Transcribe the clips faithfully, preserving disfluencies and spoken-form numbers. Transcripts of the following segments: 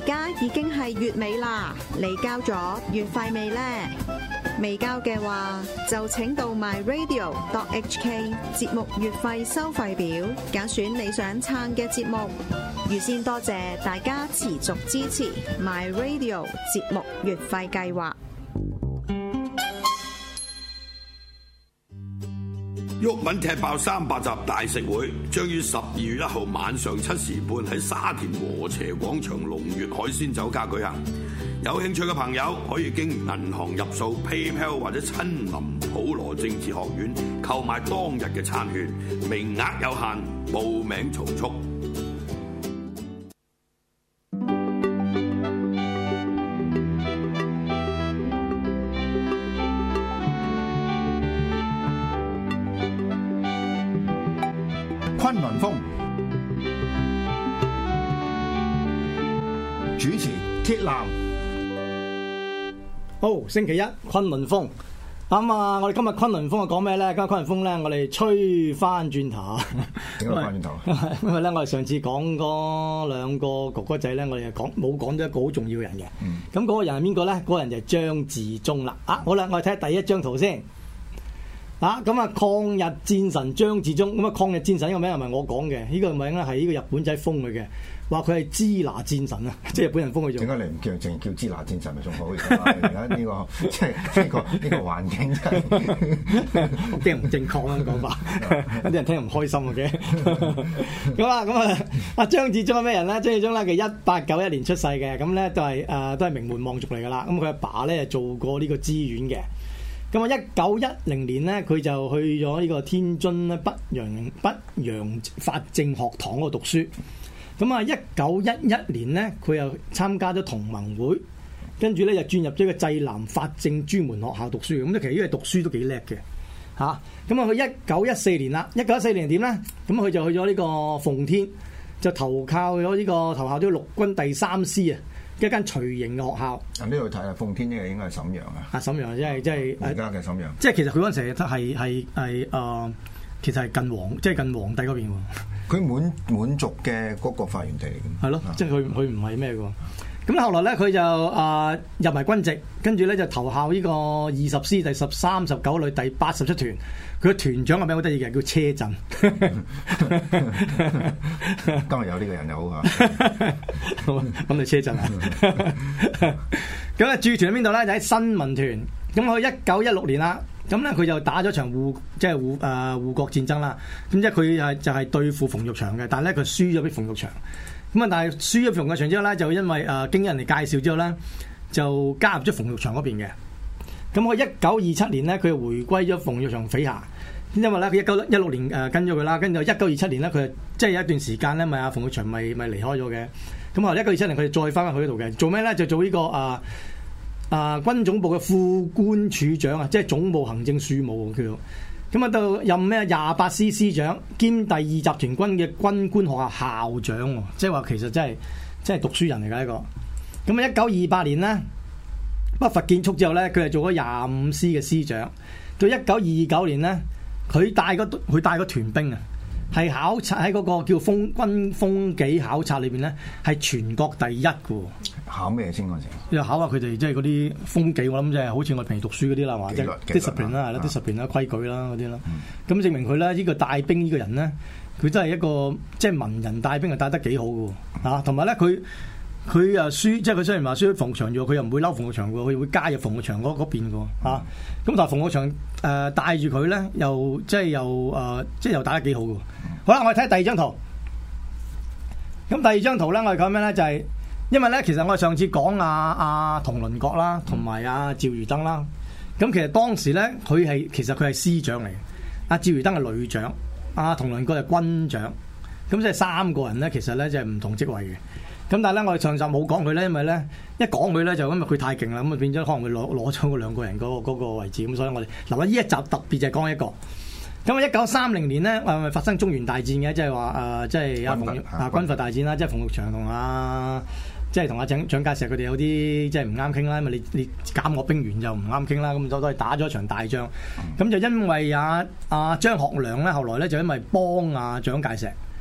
家已經係月尾啦，你交咗月費未呢？未交嘅話，就請到 my radio dot h k 節目月費收費表，揀選你想撐嘅節目。預先多謝大家持續支持 my radio 節目月費計劃。 毓民踢爆三百集大食會將於十二月一號晚上七時半喺沙田禾輋廣場龍悅海鮮酒家舉行。有興趣嘅朋友可以經銀行入數 PayPal 或者親臨普羅政治學院購買當日嘅餐券，名額有限，報名從速。 崑崙風主持鐵男。 好，星期一崑崙風咁啊！我哋今日崑崙風係講咩咧？今日崑崙風咧，我哋吹翻轉頭。 點解翻轉頭？ 因為咧，我哋上次講嗰兩個哥哥仔咧，我哋係講冇講咗一個好重要嘅人嘅。咁嗰、嗯、個人係邊個咧？嗰、嗰個人就係張自忠啦。啊，好啦，我哋睇下第一張圖先。啊，咁啊，抗日戰神張自忠。咁啊，抗日戰神呢個名係咪我講嘅？呢、呢個名咧係呢個日本仔封佢嘅。話佢係支那戰神啊，即係日本人封佢做。點解你唔叫淨叫支那戰神咪仲好？而家呢個即係呢個呢個環境真係啲人唔正確啊講法，有啲人聽唔開心嘅。咁啊咁啊，阿張自忠係咩人咧？張自忠咧，佢一八九一年出世嘅，咁咧都係誒、呃、都係名門望族嚟噶啦。咁佢阿爸咧做過呢個知縣嘅。咁啊，一九一零年咧，佢就去咗呢個天津咧北洋北洋法政學堂嗰度讀書。咁啊，一九一一年咧，佢又參加咗同盟會，跟住咧就轉入咗個濟南法政專門學校讀書。咁即係其實因為讀書都幾叻嘅嚇。咁啊，佢一九一四年啦，一九一四年點咧？咁佢就去咗呢個奉天，就投靠咗呢、這個投靠咗陸軍第三師啊，一間隨營嘅學校。啊，呢度睇啊，奉天呢個應該係瀋陽啊。啊，瀋陽即係即係而家嘅瀋陽。即係其實佢嗰陣時係係係誒，其實係近皇，即係近皇帝嗰邊喎。佢滿滿族嘅嗰個發源地嚟嘅，係咯，即係佢佢唔係咩嘅。咁後來咧，佢就啊、呃、入埋軍籍，跟住咧就投效呢個二十師第十三十九旅第八十七團。佢嘅團長嘅名好得意嘅，叫車震。今日有呢個人又好啊，咁你車震啊？咁啊駐團喺邊度咧？就喺新民團。咁佢一九一六年啦。咁咧佢就打咗場護即係護誒護國戰爭啦，咁即係佢係就係對付馮玉祥嘅，但係咧佢輸咗俾馮玉祥，咁啊但係輸咗馮玉祥之後咧，就因為誒、呃、經人嚟介紹之後咧，就加入咗馮玉祥嗰邊嘅。咁佢一九二七年咧，佢就回歸咗馮玉祥麾下，因為咧佢一九一六年誒跟咗佢啦，跟住一九二七年咧佢即係有一段時間咧，咪阿馮玉祥咪咪離開咗嘅，咁啊一九二七年佢就再翻去嗰度嘅，做咩咧？就做呢、這個啊。啊！軍總部嘅副官處長啊，即係總務行政庶務叫做，咁啊到任咩廿八師師長兼第二集團軍嘅軍官學校校長，即係話其實真係真係讀書人嚟㗎呢個。咁啊，一九二八年咧北伐結束之後咧，佢係做咗廿五師嘅師長。到一九二九年咧，佢帶個佢帶個團兵啊，係考察喺嗰個叫風軍風紀考察裏邊咧，係全國第一嘅。考咩先嗰陣時？又考下佢哋即係嗰啲風紀，我諗即係好似我平時讀書嗰啲啦，或者 discipline 啦，係啦，discipline 啦，規矩啦嗰啲啦。咁、嗯、證明佢咧呢個帶兵呢個人咧，佢真係一個即係文人帶兵係帶得幾好嘅喎。啊，同埋咧佢佢啊輸，即係佢雖然話輸馮玉祥咗，佢又唔會嬲馮玉祥嘅，佢會加入馮玉祥嗰嗰邊嘅喎。啊，咁但係馮玉祥誒帶住佢咧，又即係又誒、呃、即係又打得幾好嘅。好啦，我哋睇第二張圖。咁第二張圖咧，我哋講咩咧？就係、是。因為咧，其實我哋上次講阿阿佟麟閣啦，同埋阿趙如登啦，咁其實當時咧，佢係其實佢係師長嚟嘅，阿趙如登係旅長，阿佟麟閣係軍長，咁即係三個人咧，其實咧就係唔同職位嘅。咁但係咧，我哋上集冇講佢咧，因為咧一講佢咧就因為佢太勁啦，咁啊變咗可能會攞攞咗嗰兩個人嗰、嗰個嗰個位置，咁所以我哋留喺呢一集特別就係講一個。咁啊，一九三零年咧，誒發生中原大戰嘅，即係話誒，即係阿馮啊軍閥大戰啦，即係馮玉祥同阿。即係同阿蔣蔣介石佢哋有啲即係唔啱傾啦，因為你你減我兵員就唔啱傾啦，咁就都係打咗一場大仗。咁就因為阿阿張學良咧，後來咧就因為幫阿蔣介石，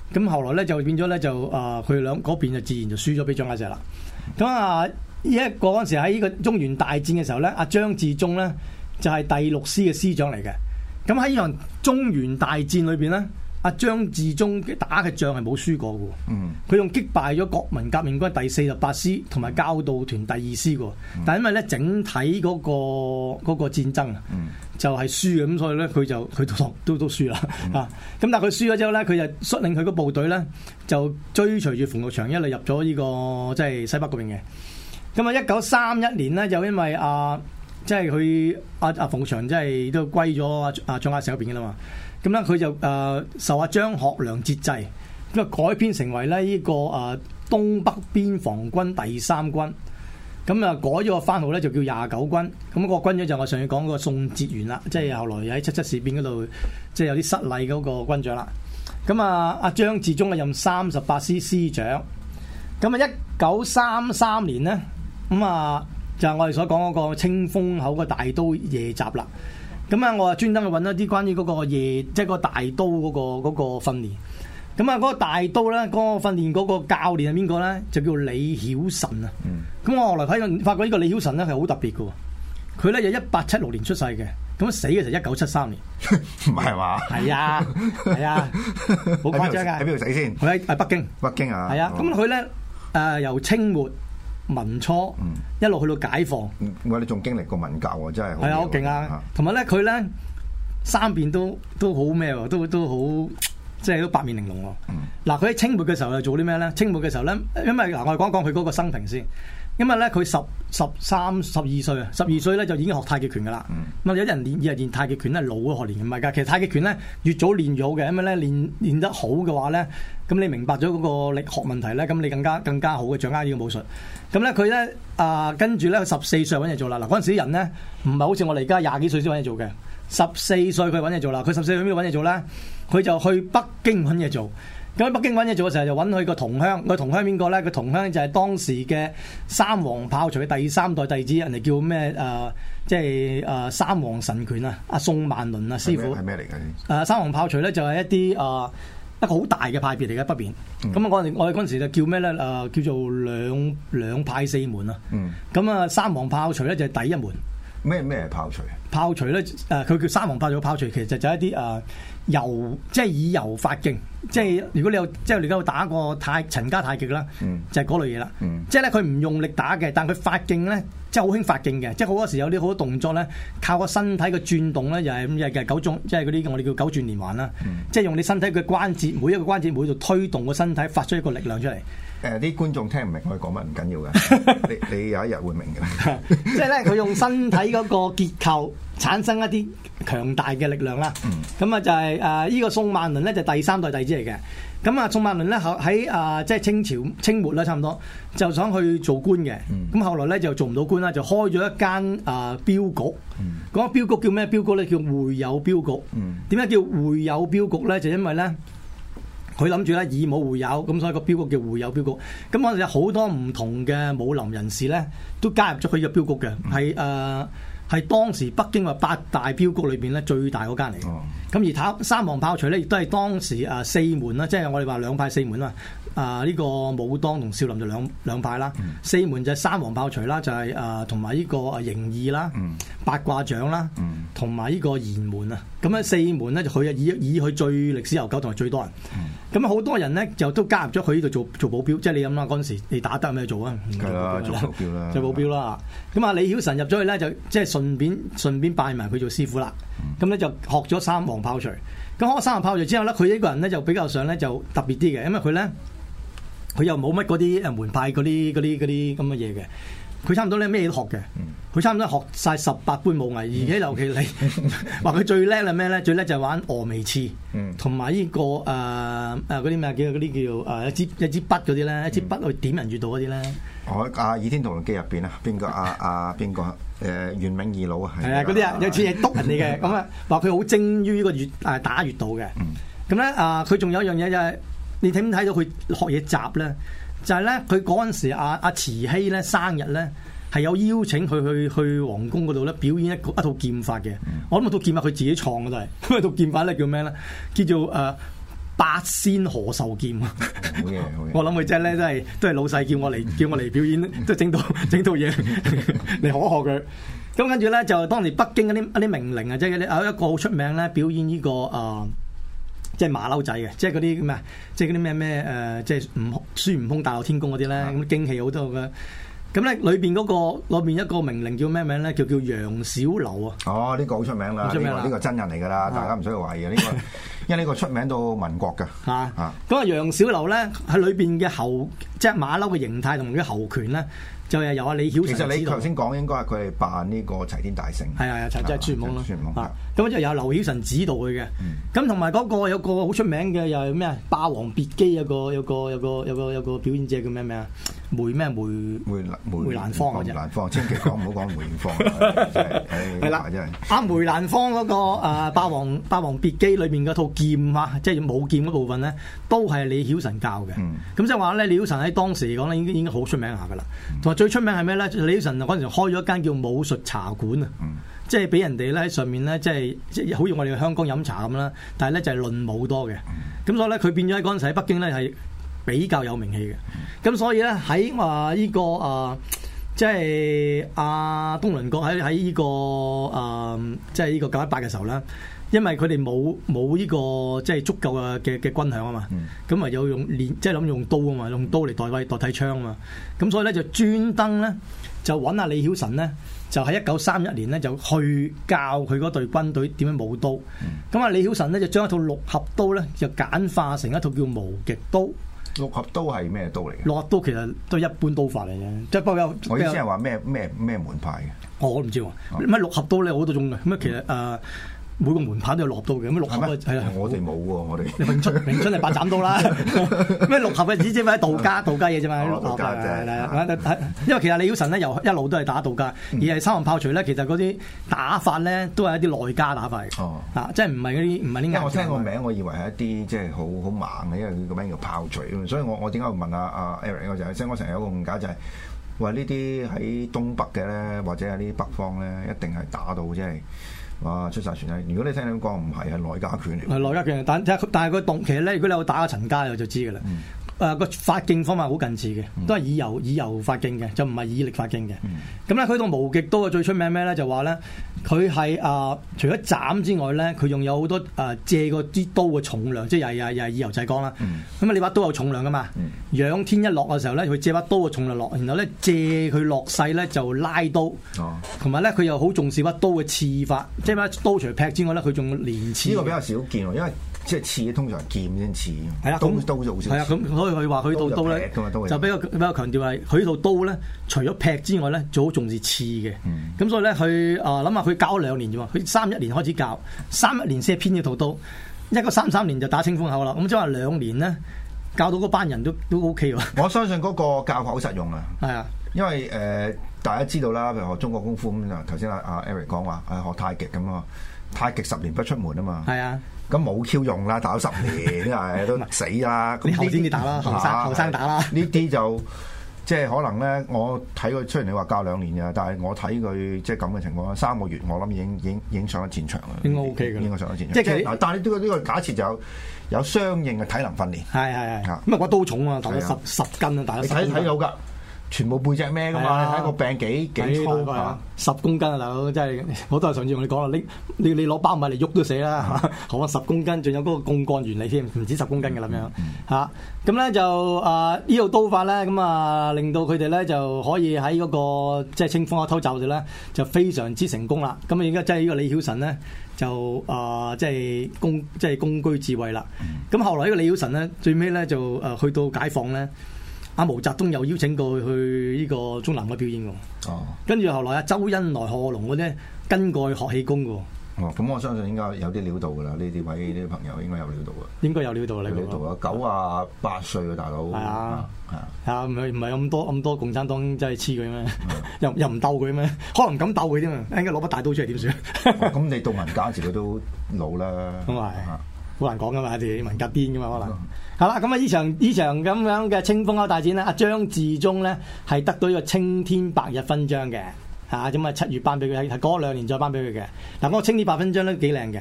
咁後來咧就變咗咧就啊佢哋兩嗰邊就自然就輸咗俾蔣介石啦。咁啊呢一個嗰陣時喺呢個中原大戰嘅時候咧，阿張治中咧就係第六師嘅師長嚟嘅。咁喺呢場中原大戰裏邊咧，阿張治中打嘅仗係冇輸過嘅。嗯，佢仲擊敗咗國民革命軍第四十八師同埋教導團第二師嘅。但係因為咧整體嗰個嗰個戰爭啊，就係輸嘅，咁所以咧佢就佢都都都輸啦啊！咁但係佢輸咗之後咧，佢就率領佢個部隊咧就追隨住馮玉祥一路入咗呢個即係西北嗰邊嘅。咁啊，一九三一年咧，就因為啊，即係佢阿阿馮玉祥即係都歸咗阿阿蔣介石嗰邊嘅啦嘛。咁咧佢就誒、呃、受阿張學良節制，咁啊改編成為咧呢個誒東北邊防軍第三軍。咁啊改咗個番號咧就叫廿九軍。咁、那個軍長就我上次講嗰個宋哲元啦，即係後來喺七七事變嗰度即係有啲失禮嗰個軍長啦。咁啊阿張治中啊任三十八師師長。咁啊一九三三年咧。咁啊，就係我哋所講嗰個清風口個大刀夜襲啦。咁啊，我啊專登去揾一啲關於嗰個夜，即係個大刀嗰、嗰個嗰、嗰個訓練。咁啊，嗰個大刀咧，嗰、嗰個訓練嗰個教練係邊個咧？就叫李曉臣啊。咁、嗯、我後來睇過，發覺呢個李曉臣咧係好特別嘅。佢咧就一八七六年出世嘅，咁死嘅就一九七三年。 唔係嘛？係啊，係啊，好誇張㗎。 喺邊度死先？ 佢喺喺北京。 北京啊。 係啊，咁佢咧誒由清末。民初、嗯、一路去到解放， 我哋仲經歷過文革喎，真係係啊，好勁啊！同埋咧，佢咧三邊都都好咩喎，都都好即係都八面玲瓏喎。嗱、嗯，佢喺清末嘅時候又做啲咩咧？清末嘅時候咧，因為嗱，我哋講講佢嗰個生平先。因為咧，佢十十三十二歲啊，十二歲咧就已經學太極拳噶啦。咁、嗯、有啲人練以為練太極拳咧老咗學練，唔係㗎。其實太極拳咧越早練越好嘅，因為咧練練得好嘅話咧，咁你明白咗嗰個力學問題咧，咁你更加更加好嘅掌握呢個武術。咁咧佢咧啊跟住咧佢十四歲揾嘢做啦。嗱，嗰陣時啲人咧唔係好似我哋而家廿幾歲先揾嘢做嘅，十四歲佢揾嘢做啦。佢十四歲邊度揾嘢做咧？佢就去北京揾嘢做。咁喺北京揾嘢做嘅時候就揾佢個同鄉，個同鄉邊個咧？個同鄉就係當時嘅三皇炮捶嘅第三代弟子，人哋叫咩？誒、呃，即係誒、呃、三皇神拳啊！阿宋萬倫啊，師傅係咩嚟嘅？誒三皇炮捶咧就係一啲誒、呃、一個好大嘅派別嚟嘅北邊。咁啊、嗯，我哋我哋嗰陣時就叫咩咧？誒、呃、叫做兩兩派四門啊。咁啊、嗯，三皇炮捶咧就係第一門。 咩咩炮捶？炮捶咧誒，佢、呃、叫三皇炮捶嘅炮捶，其實就係一啲誒。呃柔即係以柔發勁，即係如果你有即係你而家打過太陳家太極啦，嗯、就係嗰類嘢啦。嗯、即係咧佢唔用力打嘅，但係佢發勁咧，即係好興發勁嘅。即係好多時有啲好多動作咧，靠個身體嘅轉動咧，又係咁又係九種，即係嗰啲我哋叫九轉連環啦。嗯、即係用你身體嘅關節，每一個關節每度推動個身體，發出一個力量出嚟。 誒啲觀眾聽唔明我哋講乜唔緊要嘅，你你有一日會明嘅。 即係咧，佢用身體嗰個結構產生一啲強大嘅力量啦。咁啊、嗯、就係誒呢個宋萬倫咧就第三代弟子嚟嘅。咁啊宋萬倫咧喺啊即係清朝清末啦差唔多就想去做官嘅。咁、嗯、後來咧就做唔到官啦，就開咗一間啊鏢局。嗰、嗯、個鏢局叫咩鏢局咧？叫會友鏢局。點解、嗯、叫會友鏢局咧？就因為咧。佢諗住咧以武會友，咁所以個鏢局叫會友鏢局。咁我哋有好多唔同嘅武林人士咧，都加入咗佢個鏢局嘅，係誒係當時北京話八大鏢局裏邊咧最大嗰間嚟嘅。咁、哦、而塔三皇炮捶咧，亦都係當時誒四門啦，即係我哋話兩派四門啦。啊！呢、這個武當同少林就兩兩派啦，嗯、四門就係三皇炮捶啦，就係誒同埋呢個誒形意啦、嗯、八卦掌啦，同埋呢個嚴門啊。咁咧四門咧就佢以以佢最歷史悠久同埋最多人。咁好、嗯、多人咧就都加入咗佢呢度做做保鏢，即係你諗啦，嗰陣時你打得有咩做啊？ 係啦，做保鏢啦，做保鏢啦。咁啊，李曉臣入咗去咧，就即係順便順便拜埋佢做師傅啦。咁咧、嗯、就學咗三皇炮捶。咁學三皇炮捶之後咧，佢一個人咧就比較上咧就特別啲嘅，因為佢咧。佢又冇乜嗰啲誒門派嗰啲嗰啲嗰啲咁嘅嘢嘅，佢差唔多咧咩嘢都學嘅，佢差唔多學晒十八般武藝，而且尤其你話佢最叻係咩咧？最叻就係玩峨眉刺，同埋呢個誒誒嗰啲咩叫嗰啲叫誒一支一支筆嗰啲咧，一支筆去點人穴道嗰啲咧。 我阿《倚天屠龍記》入邊啊，邊個阿阿邊個誒袁銘二佬啊？ 係啊，嗰啲啊有次係督人哋嘅，咁啊話佢好精於呢個穴誒打穴道嘅。咁咧啊，佢仲有一樣嘢就係。你睇唔睇到佢學嘢雜咧？就係咧，佢嗰陣時阿阿慈禧咧生日咧，係有邀請佢去去皇宮嗰度咧表演一個一套劍，、嗯、套，劍，套，套，套，套，套，套，套，套，套，套，套，套，套劍法嘅。我諗套劍法佢自己創嘅都係，因為套劍法咧叫咩咧？叫做誒誒、呃、袁銘二老啊，係啊，嗰啲啊有次係督人哋嘅，咁啊話佢好精於呢個穴誒打穴道嘅。咁咧啊，佢仲有一樣嘢就係。你睇唔睇到佢學嘢雜咧？就係咧，佢嗰陣時阿阿慈禧咧生日咧，係有邀請佢去去皇宮嗰度咧表演一個一套劍法嘅。我諗套劍法咧叫咩咧？ 八仙何壽劍啊！ 好嘢，好嘢！ 我諗佢真係咧，都係都係老細叫我嚟叫我嚟表演，都整到整到嘢嚟可賀佢。咁跟住咧就當年北京嗰啲一啲名伶啊，即係有一個好出名咧表演呢、這個啊、呃，即係馬騮仔嘅，即係嗰啲咩，即係嗰啲咩咩誒，即係悟孫悟空大鬧天宮嗰啲咧，咁驚喜好多嘅。咁咧裏邊嗰個裏邊一個名伶叫咩名咧？叫叫楊小樓啊！ 哦，呢、這個好出名啦，呢、這個呢、這個真人嚟㗎啦，大家唔需要懷疑啊！呢、這個因為呢個出名到民國㗎嚇啊！咁啊，楊小樓咧喺裏邊嘅猴，即係馬騮嘅形態同埋啲猴拳咧，就係由阿李曉晨。 其實你頭先講應該係佢係扮呢個齊天大聖。係係係，即係孫悟空咯。 孫悟空咁就由劉曉晨指導佢嘅。咁同埋嗰個有個好出名嘅又係咩啊？《霸王別姬》有個有個有個有個有個表演者叫咩名啊？梅咩梅梅梅蘭芳啊！ 梅蘭芳，千祈講唔好講梅艷芳。係啦，真係。阿梅蘭芳嗰個誒《霸王霸王別姬》裏邊嗰套劍啊，即係舞劍嗰部分咧，都係李曉晨教嘅。咁即係話咧，李曉晨喺當時嚟講咧，已經已經好出名下噶啦。同埋最出名係咩咧？李曉晨嗰陣時開咗一間叫武術茶館啊，即係俾人哋咧喺上面咧，即係即係好似我哋香港飲茶咁啦。但係咧就係論武多嘅。咁所以咧，佢變咗喺嗰陣時喺北京咧係比較有名氣嘅。咁所以咧喺話呢個啊、呃，即係阿東麟閣喺喺呢個啊、呃，即係呢個九一八嘅時候咧。因為佢哋冇冇呢個即係足夠嘅嘅嘅軍饷啊嘛，咁啊有用練即係諗用刀啊嘛，用刀嚟代替代替槍啊嘛，咁所以咧就專登咧就揾阿李曉晨咧，就喺一九三一年咧就去教佢嗰隊軍隊點樣舞刀。咁啊、嗯、李曉晨咧就將一套六合刀咧就簡化成一套叫無極刀。 六合刀係咩刀嚟嘅？ 六合刀其實都係一般刀法嚟嘅，即係不過有我意思係話咩咩咩門派嘅？ 我都唔知喎。乜、哦、六合刀咧好多種嘅，咁啊其實誒。呃每個門派都有六合刀嘅，咁六合啊，係啊， 我哋冇喎，我哋詠春詠春係八斬刀啦，咩六合嘅只只係道家道家嘢啫嘛，六合係係，因為其實李曉晨咧由一路都係打道家，而係三環炮捶咧，其實嗰啲打法咧都係一啲內家打法嘅，哦，啊，即係唔係嗰啲唔係啲。因為我聽個名，我以為係一啲即係好好猛嘅，因為佢個名叫炮捶，所以我我點解會問阿阿 Eric 我就係，即係我成日有個誤解就係話呢啲喺東北嘅咧，或者係啲北方咧，一定係打到即係。哇！出晒全體。如果你聽你講唔係係內家拳嚟，係內家拳，但但係佢動其實咧，如果你有打過陳家，你就知㗎啦。嗯誒個發勁方法好近似嘅，都係以柔以柔發勁嘅，就唔係以力發勁嘅。咁咧佢套無極刀嘅最出名咩咧？就話咧佢係誒除咗斬之外咧，佢仲有好多誒、呃、借個啲刀嘅重量，即係又係又係以柔制剛啦。咁啊、嗯，你把刀有重量噶嘛？嗯、仰天一落嘅時候咧，佢借把刀嘅重量落，然後咧借佢落勢咧就拉刀。同埋咧佢又好重視把刀嘅刺法，即係把刀除劈之外咧，佢仲連刺。呢個比較少見喎，因為。即係刺通常劍先刺，係啊，刀刀就好少。係啊，咁所以佢話佢套刀咧就比較比較強調係佢套刀咧，除咗劈之外咧，就好重視刺嘅。咁、嗯、所以咧，佢啊諗下佢教咗兩年啫喎，佢三一年開始教，三一年先係編呢套刀，一個三三年就打清風口啦。咁即係話兩年咧教到嗰班人都都 OK 喎。我相信嗰個教法好實用啊。係啊，因為誒、呃、大家知道啦，譬如學中國功夫咁啊，頭先阿阿 Eric 講話誒學太極咁啊，太極十年不出門啊嘛。係啊。咁冇 Q 用啦，打咗十年係都死啦。咁後先至打啦，後生後生打啦。呢啲就即係可能咧，我睇佢雖然你話教兩年嘅，但係我睇佢即係咁嘅情況，三個月我諗已經已經已經上咗戰場啦。應該 OK 嘅，應該上咗戰場。即係嗱，但係呢個呢個假設就有有相應嘅體能訓練。係係係。咁啊，嗰刀重啊，打咗十十斤啊，打咗。你睇睇到㗎。全部背脊咩噶嘛？睇個病幾幾粗啊！十公斤啊，大佬真係我都係上次同你講啦，你你你攞包米嚟喐都死啦，何況十公斤，仲有嗰個槓桿原理添，唔止十公斤嘅咁樣嚇。咁咧就啊呢套刀法咧，咁啊令到佢哋咧就可以喺嗰個即係清風一偷襲度咧，就非常之成功啦。咁啊而家即係呢個李曉晨咧就啊即係公即係公居智慧啦。咁後來呢個李曉晨咧最尾咧就誒去到解放咧。阿毛澤東又邀請過去呢個中南海表演喎，哦，跟住後來阿周恩來、賀龍嗰啲跟過去學氣功嘅喎，哦，咁我相信應該有啲料到㗎啦，呢啲位呢啲朋友應該有料到嘅，應該有料到啦，有料到啊，九啊八歲嘅大佬，係啊，係啊，唔係唔係咁多咁多共產黨真係黐佢咩？又又唔鬥佢咩？可能唔敢鬥佢添啊！應該攞把大刀出嚟點算？咁你到文革時佢都老啦，咁係。好難講噶嘛，啲文革癲噶嘛可能。好啦，咁啊呢場呢場咁樣嘅清風口大戰咧，阿張自忠咧係得到呢個青天白日勳章嘅，嚇咁啊七月頒俾佢，係嗰兩年再頒俾佢嘅。嗱，嗰個青天白日勳章咧幾靚嘅，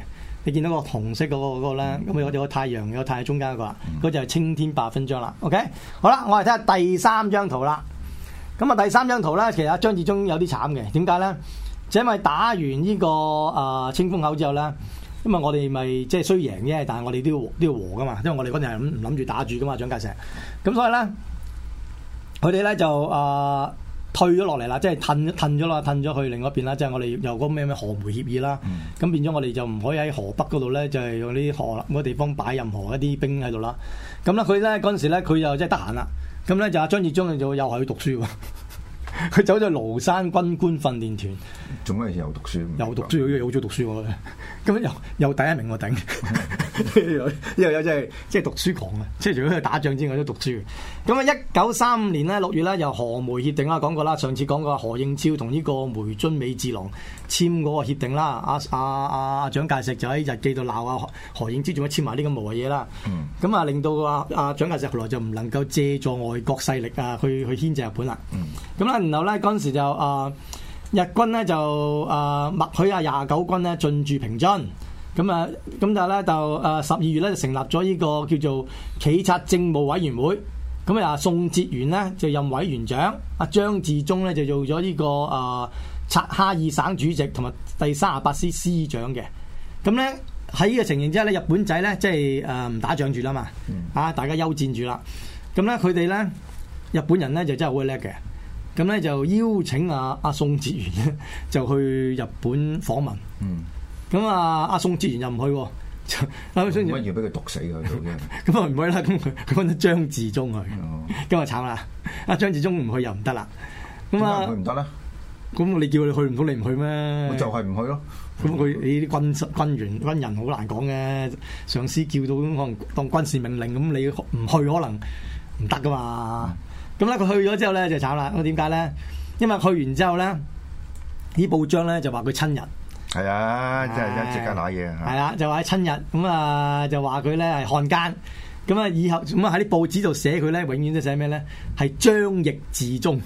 你見到個紅色嗰、嗰個嗰、嗰個咧，咁有有個太陽有個太陽中間嗰、嗰個啦，嗰、嗯、就係青天白分章啦。OK， 好啦，我哋睇下第三張圖啦。咁啊，第三張圖咧，其實張自忠有啲慘嘅，點解咧？就因為打完呢、呢個啊、呃、清風口之後咧，因為我哋咪即係衰贏啫，但係我哋都要都要和噶嘛，因為我哋嗰陣係唔諗住打住噶嘛，蔣介石。咁所以咧，佢哋咧就啊。呃退咗落嚟啦，即係褪褪咗啦，褪咗去另一邊啦，即係我哋有個咩咩河梅協議啦，咁、嗯、變咗我哋就唔可以喺河北嗰度咧，就係、是、用啲河嗰個地方擺任何一啲兵喺度啦。咁咧佢咧嗰陣時咧，佢就即係得閒啦，咁咧就阿張自忠就又係去讀書喎。佢走咗去廬山軍官訓練團， 做咩又讀書？ 又讀書，又好中意讀書喎。咁又又第一名我頂，又有即係即係讀書狂啊！即係除咗去打仗之外都讀書。咁啊，一九三五年咧六月咧，由何梅協定啦，講過啦，上次講過何應超同呢個梅津美治郎簽嗰個協定啦。阿阿阿阿蔣介石就喺日記度鬧啊何應超，仲要簽埋呢咁無謂嘢啦。咁、嗯、啊，令到阿阿蔣介石後來就唔能夠借助外國勢力啊，去去牽制日本啦。咁啦、嗯，然後咧嗰陣時就啊。日軍咧就啊默許啊廿九軍咧進駐平津，咁啊咁但係咧就誒十二月咧就成立咗呢個叫做冀察政務委員會，咁啊宋哲元呢就任委員長，阿張自忠咧就做咗呢、這個啊察哈爾省主席同埋第三十八師師長嘅，咁咧喺呢個情形之下咧，日本仔咧即係誒唔打仗住啦嘛，啊大家休戰住啦，咁咧佢哋咧日本人咧就真係好叻嘅。咁咧就邀請阿、啊、阿宋哲元咧就去日本訪問。嗯。咁啊，阿宋哲元又唔去喎。乜要俾佢毒死㗎？ 咁啊唔去啦。咁佢佢揾咗張自忠去。哦。咁啊慘啦！阿張自忠唔去又唔得啦。咁啊。 佢唔得啦。 咁你叫佢去唔到，你唔去咩？ 我就係唔去咯。 咁佢你啲軍軍員軍人好難講嘅，上司叫到可能當軍事命令，咁你唔去可能唔得噶嘛。嗯。咁咧佢去咗之後咧就慘啦，咁點解咧？因為去完之後咧，啲報章咧就話佢親日， 係啊，即係一即刻攞嘢， 係啦，就話佢親日，咁啊就話佢咧係漢奸，咁啊以後咁啊喺啲報紙度寫佢咧，永遠都寫咩咧？係張翼自忠，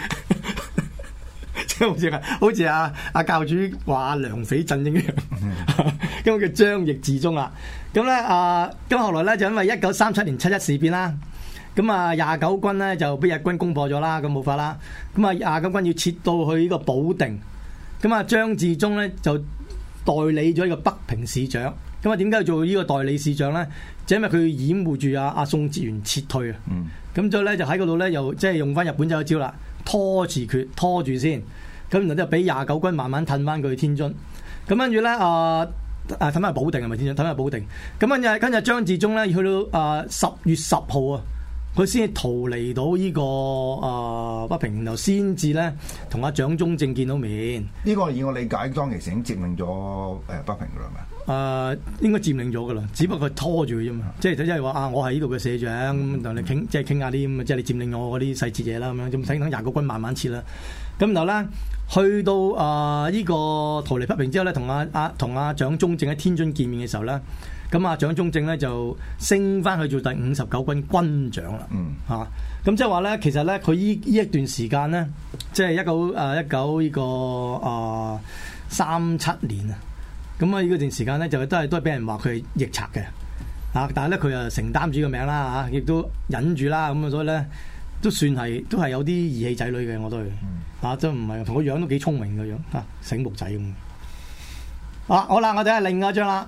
即係好似啊，好似阿阿教主話梁匪振英一樣，咁叫張翼自忠啦。咁咧啊，咁後來咧就因為一九三七年七一事變啦。咁啊，廿九軍咧就俾日軍攻破咗啦，咁冇法啦。咁啊，廿九軍要撤到去呢個保定。咁啊，張自忠咧就代理咗呢個北平市長。咁啊，點解要做呢個代理市長咧？就因為佢要掩護住阿阿宋哲元撤退啊。咁所以咧就喺嗰度咧又即係用翻日本仔一招啦，拖字訣拖住先。咁然後就俾廿九軍慢慢褪翻佢去天津。咁跟住咧啊啊褪翻去保定係咪天津？褪翻去保定。咁跟住跟住張自忠咧去到啊十月十號啊。佢先至逃離到呢、這個啊、呃、北平，然後先至咧同阿蔣中正見到面。呢個以我理解，當其時已經佔領咗誒北平噶啦，係咪？ 誒應該佔領咗噶啦，只不過佢拖住佢啫嘛。即係即係話啊，我係呢度嘅社長，咁同你傾，即係傾下啲咁，即係你佔領我嗰啲細節嘢啦，咁樣咁睇等廿個軍慢慢撤啦。咁然後咧去到啊呢、呃這個逃離北平之後咧，同阿阿同阿蔣中正喺天津見面嘅時候咧。咁啊，蔣中正咧就升翻去做第五十九軍軍長啦。嗯，嚇、啊，咁即係話咧，其實咧，佢依依一段時間咧，即係一九誒一九呢個啊三七年啊，咁啊呢段時間咧就都係都係俾人話佢係逆賊嘅，啊，但係咧佢又承擔住個名啦，嚇，亦都忍住啦，咁啊，所以咧都算係都係有啲義氣仔女嘅，我都係，嚇，都唔係同個樣都幾聰明嘅樣，嚇，醒目仔咁。啊，好啦，我哋係另一張啦。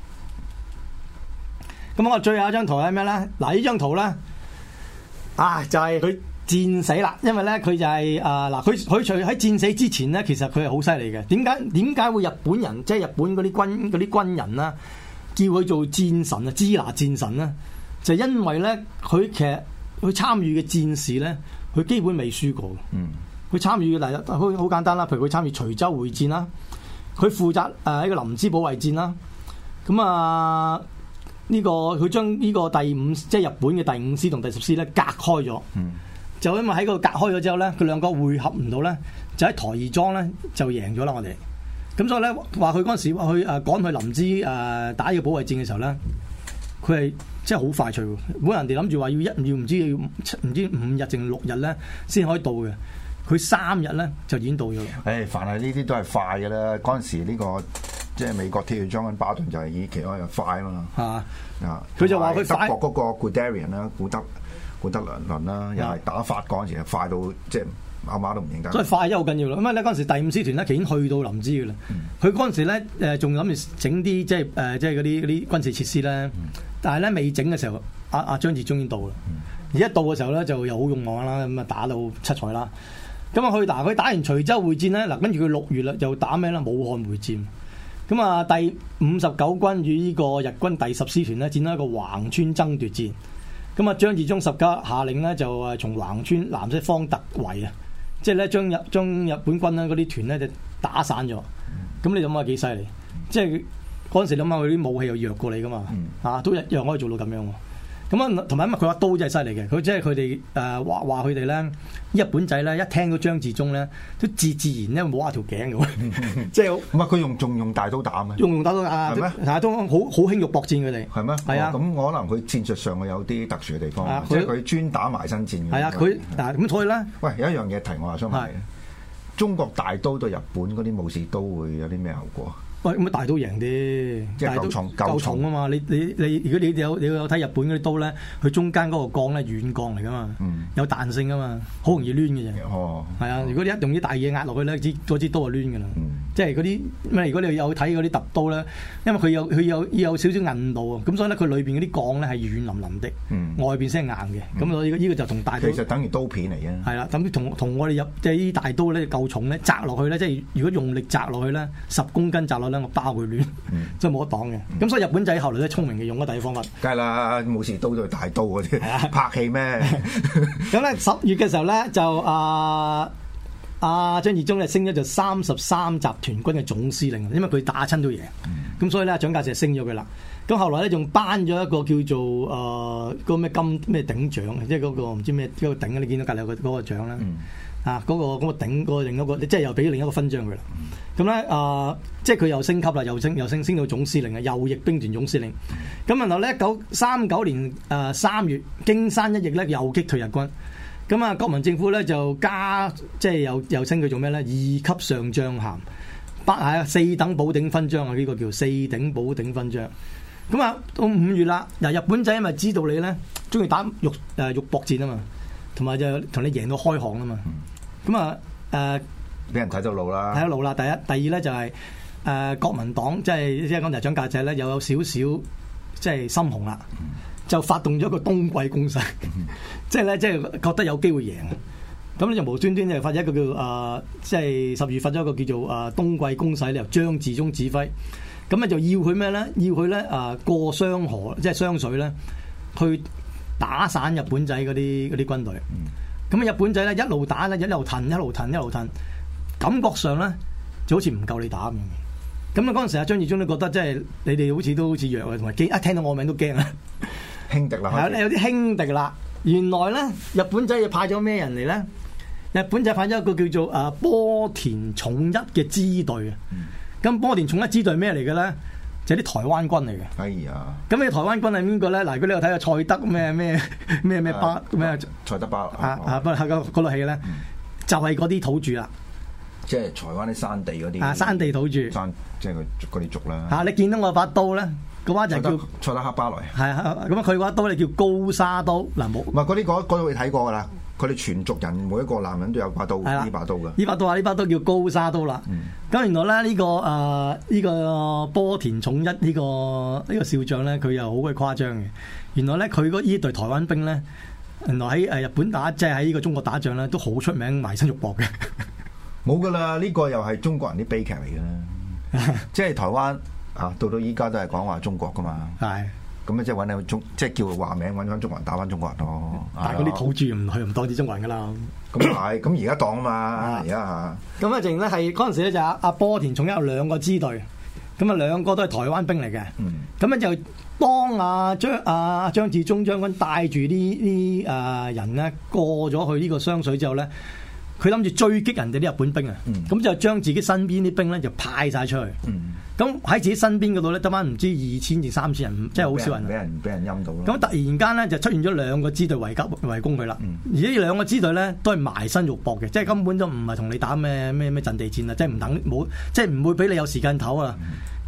咁我最後一張圖係咩咧？嗱，呢張圖咧，啊，就係、是、佢戰死啦。因為咧，佢就係啊嗱，佢佢除喺戰死之前咧，其實佢係好犀利嘅。點解點解會日本人即係日本嗰啲軍嗰啲軍人啦，叫佢做戰神啊，支那戰神咧？就因為咧，佢其實佢參與嘅戰事咧，佢基本未輸過。嗯，佢參與嘅嗱，好好簡單啦。譬如佢參與徐州會戰啦，佢負責誒一個林芝保衛戰啦。咁啊。呢、這個佢將呢個第五即係日本嘅第五師同第十師咧隔開咗，嗯、就因為喺嗰度隔開咗之後咧，佢兩個匯合唔到咧，就喺台兒莊咧就贏咗啦我哋。咁所以咧話佢嗰陣時去誒趕去林芝誒打呢個保衛戰嘅時候咧，佢係真係好快脆喎。本來人哋諗住話要一要唔知要唔知五日定六日咧先可以到嘅，佢三日咧就已經到咗啦。 誒，凡係呢啲都係快嘅啦。嗰陣時呢、這個。 即係美國鐵血將軍巴頓就係以其中一個快啊嘛。 嚇啊！ 佢就話佢快德國嗰個 Guderian 啦，古德古德良倫啦，又係打法嗰陣時快到即係阿媽都唔認得。 所以快真係好緊要咯。咁啊咧嗰陣時第五師團咧，其實已經去到林芝嘅啦。佢嗰陣時咧誒仲諗住整啲即係誒即係嗰啲嗰啲軍事設施咧，嗯、但係咧未整嘅時候，阿、啊、阿張自忠已經到啦。而一到嘅時候咧，就又好勇猛啦，咁啊打到七彩啦。咁啊去嗱，佢打完徐州會戰咧，嗱跟住佢六月啦，又打咩咧？武漢會戰。咁啊，第五十九軍與呢個日軍第十師團咧，戰到一個橫村爭奪戰。咁啊，張自忠十家下令咧，就誒從橫村南西方突圍啊，即係咧將日將日本軍咧嗰啲團咧就打散咗。咁你諗下幾犀利？即係嗰陣時諗下佢啲武器又弱過你噶嘛？啊，都一樣可以做到咁樣喎。咁啊，同埋因為佢把刀真係犀利嘅，佢即係佢哋誒話話佢哋咧，日本仔咧一聽到張自忠咧，都自自然咧摸下條頸嘅，即係唔係佢用仲用大刀打咩？ 用用大刀啊，係咩？大刀好好輕肉搏戰佢哋係咩？係啊，咁可能佢戰術上有啲特殊嘅地方，即係佢專打埋身戰嘅。係啊，佢嗱咁所以咧， 喂，有一樣嘢題我話想問你，中國大刀對日本嗰啲武士刀會有啲咩後果？ 喂，咁啊大刀贏啲， 即係夠重夠重啊嘛！你你你，如果你有你有睇日本嗰啲刀咧，佢中間嗰個鋼咧軟鋼嚟噶嘛，嗯、有彈性噶嘛，好容易攣嘅啫。哦，係啊！如果你一用啲大嘢壓落去咧，支嗰支刀就攣噶啦。嗯、即係嗰啲咩？如果你有睇嗰啲揼刀咧，因為佢有佢有有少少韌度啊，咁所以咧佢裏邊嗰啲鋼咧係軟腍腍的，嗯、外邊先係硬嘅。咁所以呢個就同大刀其實等於刀片嚟嘅。係啦，咁同同我哋入即係啲大刀咧夠重咧，擲落去咧，即係如果用力擲落去咧，十公斤擲落。我包佢亂，真係冇得擋嘅。咁、嗯、所以日本仔後來都聰明嘅，用咗第二方法。 梗係啦，武士刀對大刀嗰啲，拍戲咩？ 咁咧十月嘅時候咧，就阿阿張自忠咧升咗就三十三集團軍嘅總司令，因為佢打親都贏。咁、嗯、所以咧蔣介石升咗佢啦。咁後來咧仲頒咗一個叫做誒、呃嗰個咩金咩頂獎，即係嗰個唔知咩嗰、嗰個頂，你見到隔離有個嗰個獎啦。嗯啊！嗰、那個嗰、那個頂嗰、那個另一個，即係又俾另一個勳章佢啦。咁咧啊，即係佢又升級啦，又升又升升到總司令啊，右翼兵團總司令。咁然後咧，一九三九年誒三月，經山一役咧，又擊退日軍。咁啊，國民政府咧就加，即係又又升佢做咩咧？二級上將銜，八係啊四等寶鼎勳章啊！呢、這個叫四等寶鼎勳章。咁啊，到五月啦，嗱日本仔因為知道你咧中意打肉誒肉搏戰啊嘛。同埋就同你贏到開行啊嘛，咁啊誒， 俾人睇到路啦， 睇到路啦。第一、第二咧就係、是、誒、呃、國民黨，即係即係講就蔣介石咧，又有少少即係心紅啦，就發動咗個冬季攻勢，即係咧即係覺得有機會贏。咁咧就無端端就發咗一個叫誒，即係十月發咗一個叫做誒冬季攻勢，由張自忠指揮。咁咧就要佢咩咧？要佢咧誒過雙河，即係雙水咧去。打散日本仔嗰啲嗰啲軍隊，咁啊、嗯、日本仔咧一路打咧一路騰一路騰一路騰，感覺上咧就好似唔夠你打咁。咁啊嗰陣時阿張自忠都覺得即係你哋好似都好似弱啊，同埋驚一聽到我名都驚啊， 輕敵啦， 係有啲輕敵啦。原來咧日本仔又派咗咩人嚟咧？日本仔派咗一個叫做啊波田重一嘅支隊啊。咁、嗯、波田重一支隊咩嚟嘅咧？就係啲台灣軍嚟嘅。哎呀！咁你台灣軍係邊個咧？嗱，如果你有睇下蔡德咩咩咩咩巴咩蔡德巴啊啊，不過嗰嗰套戲咧，就係嗰啲土著啦。 即係台灣啲山地嗰啲啊，山地土著。 山即係佢嗰啲族啦。 嚇！你見到我把刀咧，嗰把就叫蔡德克巴萊。係啊，咁啊，佢把刀咧叫高沙刀嗱，冇。 唔係嗰啲嗰嗰套你睇過㗎啦。佢哋全族人每一個男人都有把刀，呢把刀嘅。呢把刀啊， 呢把刀叫高沙刀啦。咁、嗯、原來咧、這、呢個誒呢、呃這個波田重一呢、這個呢、這個少將咧，佢又好鬼誇張嘅。原來咧佢嗰呢隊台灣兵咧，原來喺誒日本打即係喺呢個中國打仗咧，都好出名埋身肉搏嘅。 冇噶啦，呢、這個又係中國人啲悲劇嚟嘅。即係台灣啊，到到依家都係講話中國噶嘛。係。咁咧即係揾你中，即係叫話名揾翻中國人打翻中國人咯。 但係嗰啲土著唔去唔當啲中國人噶啦。 咁係，咁而家當啊嘛，而家嚇。 咁啊，淨咧係嗰陣時咧就阿阿波田重一有兩個支隊，咁啊兩個都係台灣兵嚟嘅。咁咧、嗯、就當阿張阿張自忠將軍帶住呢啲誒人咧過咗去呢個雙水之後咧，佢諗住追擊人哋啲日本兵啊。咁、嗯、就將自己身邊啲兵咧就派晒出去。嗯咁喺自己身邊嗰度咧，得翻唔知二千至三千人，即係好少人。俾人俾人陰到。咁突然間咧，就出現咗兩個支隊圍擊圍攻佢啦。嗯、而呢兩個支隊咧，都係埋身肉搏嘅，即係根本都唔係同你打咩咩咩陣地戰啊，即係唔等冇，即係唔會俾你有時間唞啊。嗯、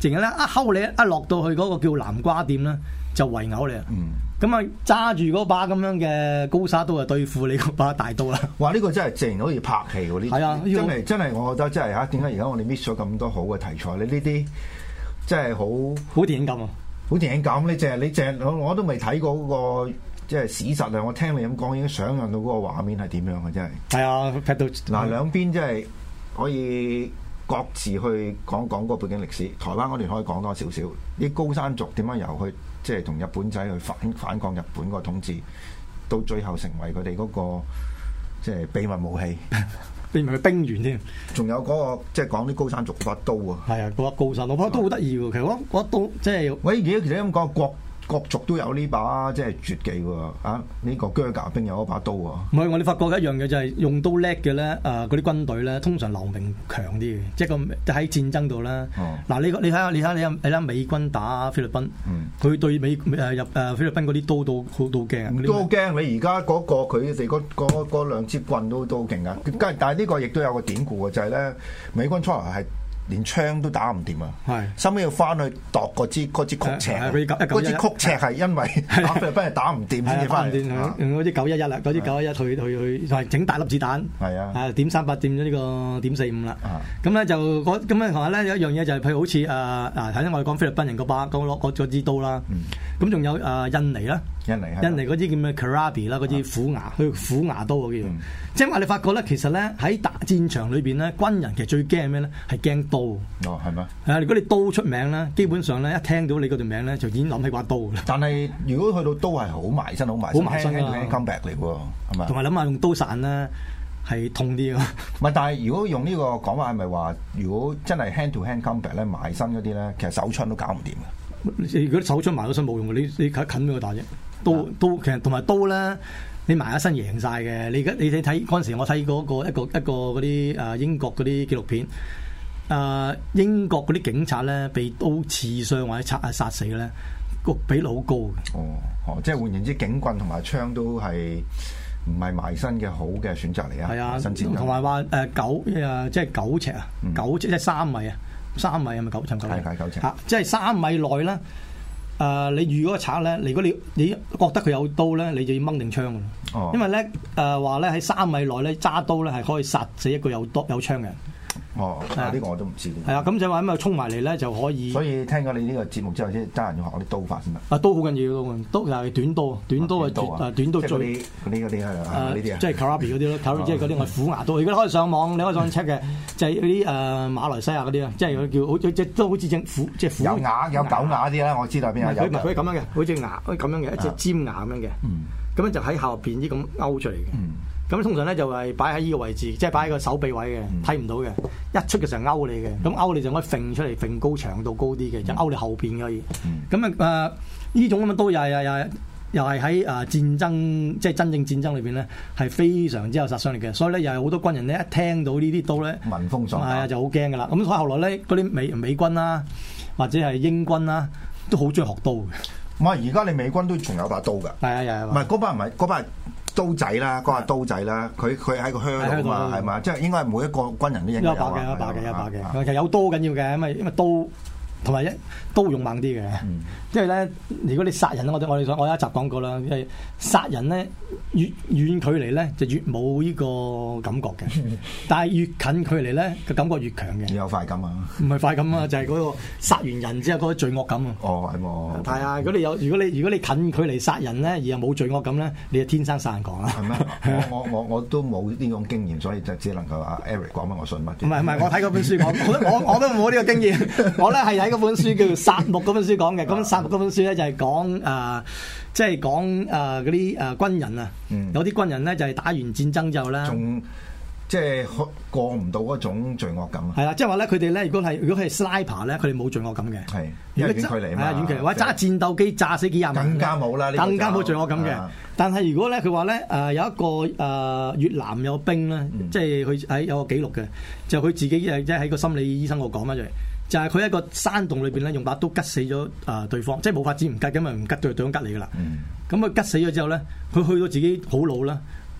淨係咧一睺你一落到去嗰個叫南瓜店咧，就圍毆你啊！咁啊揸住嗰把咁樣嘅高沙刀啊，對付你嗰把大刀啦！ 哇！呢、這個真係正，好似拍戲喎！呢係啊， 真係真係，我覺得真係嚇。點解而家我哋 miss 咗咁多好嘅題材？你呢啲真係好好電影感啊！好電影感，你淨係你淨係我都未睇過嗰、那個即係史實啊！我聽你咁講已經想像到嗰個畫面係點樣嘅，真係。係啊，劈到嗱兩邊真係可以各自去講講嗰個背景歷史。台灣嗰段可以講多少少啲高山族點樣由去即係同日本仔去反反抗日本個統治，到最後成為佢哋嗰個即係秘密武器， 秘密嘅兵員添。 仲有嗰、那個即係講啲高山族嗰把刀啊，係啊，嗰把高山，我覺得都好得意喎。其實嗰嗰把刀即係， 喂，而家其實咁講國。各族都有呢把即係絕技喎，啊！呢、這個啹喀兵有嗰把刀喎。 唔係，我哋發覺一樣嘅就係用刀叻嘅咧，誒嗰啲軍隊咧，通常留名強啲嘅，即係個喺戰爭度啦。嗱、哦，你你睇下，你睇下，你睇下美軍打菲律賓，佢、嗯、對美誒入誒菲律賓嗰啲刀都好都驚啊！ 都好驚！你而家嗰個佢哋嗰嗰兩支棍都都好勁噶。但係呢個亦都有個典故嘅，就係、是、咧美軍初頭係連槍都打唔掂啊！係，收尾要翻去度嗰支嗰支曲尺，嗰支曲尺係因為打菲律賓係打唔掂先至翻嚟， 用嗰支九一一啦，嗰支九一一去去去就係整大粒子彈，係啊，啊點三八掂咗呢個點四五啦，咁咧就嗰咁咧同埋咧有一樣嘢就係譬如好似誒嗱頭先我哋講菲律賓人嗰把嗰攞嗰支刀啦，咁仲有誒印尼啦。 印尼印尼嗰啲叫咩 Karabi 啦，嗰啲虎牙，佢虎牙刀嗰啲，嗯、即係話你發覺咧，其實咧喺打戰場裏邊咧，軍人其實最驚咩咧？係驚刀。 哦，係咩？ 係啊，如果你刀出名咧，基本上咧一聽到你嗰條名咧，就已經諗起把刀啦。 但係如果去到刀係好埋身，好埋身，好埋身嘅 comeback 嚟喎，係嘛？ 同埋諗下用刀殺人咧係痛啲㗎。 唔係，但係如果用呢個講法係咪話，如果真係 hand to hand comeback 咧，埋身嗰啲咧，其實手槍都搞唔掂嘅。 如果手槍埋咗身冇用嘅，你你近近俾佢打啫。刀刀其實同埋刀咧，你埋一身贏晒嘅。你而家你你睇嗰陣時，我睇嗰個一個一個嗰啲誒英國嗰啲紀錄片，誒、呃、英國嗰啲警察咧被刀刺傷或者殺殺死咧，個比率好高嘅。哦哦，即係換言之，警棍同埋槍都係唔係埋身嘅好嘅選擇嚟啊？係啊， 同埋話誒九誒即係九尺啊，九尺即係三米啊，三米係咪九尺？ 係係九尺。 嚇，即係三米內啦。誒、呃，你遇嗰個賊咧，如果你你覺得佢有刀咧，你就要掹定槍㗎啦。哦，因為咧誒話咧喺三米內咧揸刀咧係可以殺死一個有刀有槍嘅人。 哦，呢、呢個我都唔知。 係啊，咁就話咁啊，衝埋嚟咧就可以。 所以聽咗你呢個節目之後，先得閒要學啲刀法先得。 啊，刀好緊要咯，刀就係短刀，短刀係啊，短刀最。 嗰啲嗰啲係啊，呢啲啊。 即係 Karabi 嗰啲咯 Karabi 即係嗰啲我虎牙刀。如果你可以上網，你可以上 check 嘅，就係嗰啲誒馬來西亞嗰啲啊，即係佢叫好似即都好似正虎，即係虎。 有牙有狗牙啲啦，我知道邊有。 佢唔係佢係咁樣嘅，好似牙咁樣嘅，一隻尖牙咁樣嘅。咁樣就喺後邊啲咁勾出嚟嘅。咁通常咧就係擺喺呢個位置，即係擺喺個手臂位嘅，睇唔到嘅。一出嘅時候勾你嘅，咁勾你就可以揈出嚟，揈高長度高啲嘅，就勾你後邊可以。咁啊誒，呢種咁嘅刀又係又係又係喺誒戰爭，即係真正戰爭裏邊咧，係非常之有殺傷力嘅。所以咧，又係好多軍人咧一聽到呢啲刀咧， 聞風喪膽，係啊，就好驚噶啦。咁所以後來咧，嗰啲美美軍啦，或者係英軍啦，都好中意學刀嘅。 唔係，而家你美軍都仲有把刀㗎。係啊，係啊。唔係嗰把唔係嗰把。刀仔啦，嗰把刀仔啦，佢佢喺個靴度嘛，係嘛？即係應該係每一個軍人都應該有。一把嘅，一把嘅，一把嘅。其實有刀緊要嘅，因為因為刀同埋一刀用猛啲嘅。因為咧，如果你殺人，我我哋我有一集講過啦，因為殺人咧越遠距離咧就越冇呢個感覺嘅，但係越近距離咧個感覺越強嘅。有快感啊？唔係快感啊，就係嗰個殺完人之後嗰個罪惡感啊。哦，係喎。係啊，如果你有，如果你如果你近距離殺人咧，而又冇罪惡感咧，你就天生殺人狂啦。係咩？我我我我都冇呢種經驗，所以就只能夠阿 Eric 講乜我信乜。唔係唔係，我睇嗰本書講，我我都冇呢個經驗。我咧係睇嗰本書叫做《殺戮》嗰本書講嘅。咁殺戮嗰本書咧就係講誒，即係講誒嗰啲誒軍人啊，嗯、有啲軍人咧就係打完戰爭之後咧，仲即係過唔到嗰種罪惡感。係啦，即係話咧，佢哋咧如果係如果係 sniper 咧，佢哋冇罪惡感嘅。係，因為遠距離嘛。係啊，遠距離或者揸戰鬥機炸死幾廿萬，更加冇啦，更加冇罪惡感嘅。啊、但係如果咧，佢話咧誒有一個誒、呃、越南有兵咧，嗯、即係佢喺有個記錄嘅，就佢自己誒即係喺個心理醫生度講翻出嚟。就係佢喺個山洞裏邊咧，用把刀吉死咗啊對方，即係冇法子唔吉，咁咪唔吉對對方吉你噶啦。咁佢吉死咗之後咧，佢去到自己好老啦，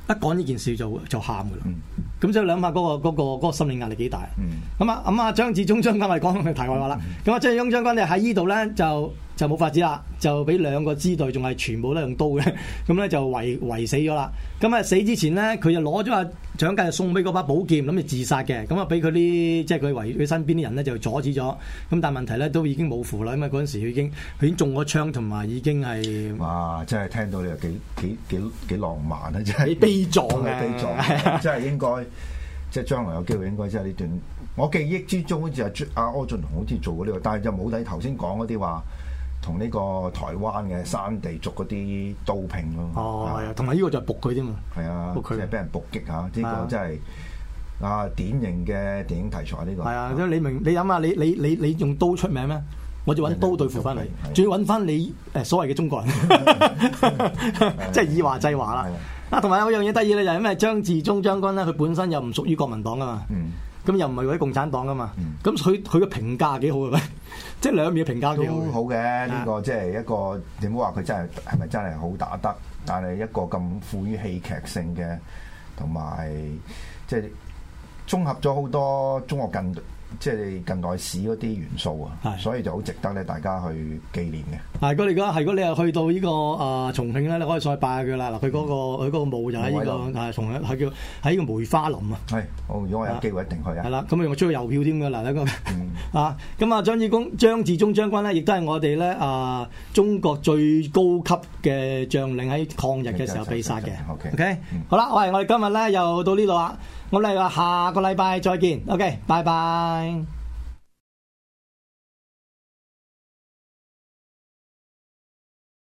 一講呢件事就就喊噶啦。咁即係諗下嗰個嗰、嗰個嗰個心理壓力幾大。咁啊咁啊張自忠將軍咪講佢題外話啦。咁啊張自忠將軍咧喺呢度咧就就冇法子啦，就俾兩個支隊仲係全部都用刀嘅，咁咧就圍圍死咗啦。咁啊死之前咧，佢就攞咗阿蔣介石送俾嗰把寶劍，諗住自殺嘅。咁啊俾佢啲即係佢圍佢身邊啲人咧就阻止咗。咁但係問題咧都已經冇符啦，因為嗰陣時佢已經佢已經中咗槍，同埋已經係哇！真係聽到你又幾幾幾幾浪漫啊！真係幾悲壯嘅，悲壯，真係應該即係將來有機會應該即係呢段。我記憶之中好似係阿柯俊雄好似做過呢個，但係就冇睇頭先講嗰啲話。同呢個台灣嘅山地族嗰啲刀拼咯， 哦，係啊，同埋呢個就係仆佢添嘛， 係啊，即係俾人伏擊嚇，呢個真係啊典型嘅電影題材呢個。係啊，即係你明，你諗下，你你你你用刀出名咩？我就揾刀對付翻你，仲要揾翻你誒所謂嘅中國人，即係以華制華啦。啊，同埋有樣嘢得意咧，就係因為張自忠將軍咧，佢本身又唔屬於國民黨噶嘛。咁又唔係嗰啲共產黨噶嘛？咁佢佢嘅評價幾好嘅咩？即係兩面嘅評價幾好。都好嘅，呢個即係一個你唔好話佢真係係咪真係好打得，但係一個咁富於戲劇性嘅，同埋即係綜合咗好多中國近即係近代史嗰啲元素啊，所以就好值得咧大家去紀念嘅。係，如果你而家係如果你又去到呢、這個啊、呃、重慶咧，你可以再拜佢啦。嗱，佢嗰個佢嗰個墓就喺呢、這個係重慶，係叫喺呢個梅花林啊。係，好，如果我有機會一定去啊。係啦，咁啊用出去郵票添㗎嗱，呢個、嗯、啊咁啊張自忠張自忠將軍咧，亦都係我哋咧啊中國最高級嘅將領，喺抗日嘅時候被殺嘅。OK，, okay? 嗯、好啦，喂，我哋今日咧又到呢度啦。我哋話下個禮拜再見，OK，拜拜。